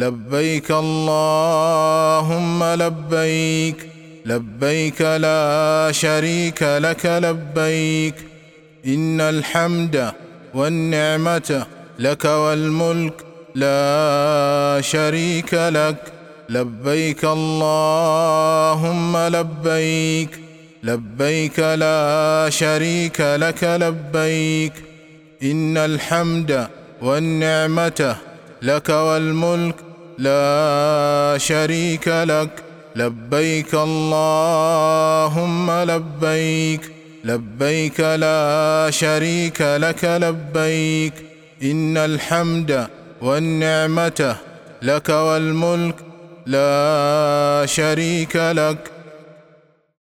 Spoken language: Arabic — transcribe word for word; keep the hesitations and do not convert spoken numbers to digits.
لبيك اللهم لبيك، لبيك لا شريك لك لبيك، إن الحمد والنعمة لك والملك لا شريك لك. لبيك اللهم لبيك، لبيك لا شريك لك لبيك، إن الحمد والنعمة لك والملك لا شريك لك. لبيك اللهم لبيك، لبيك لا شريك لك لبيك، إن الحمد والنعمة لك والملك لا شريك لك.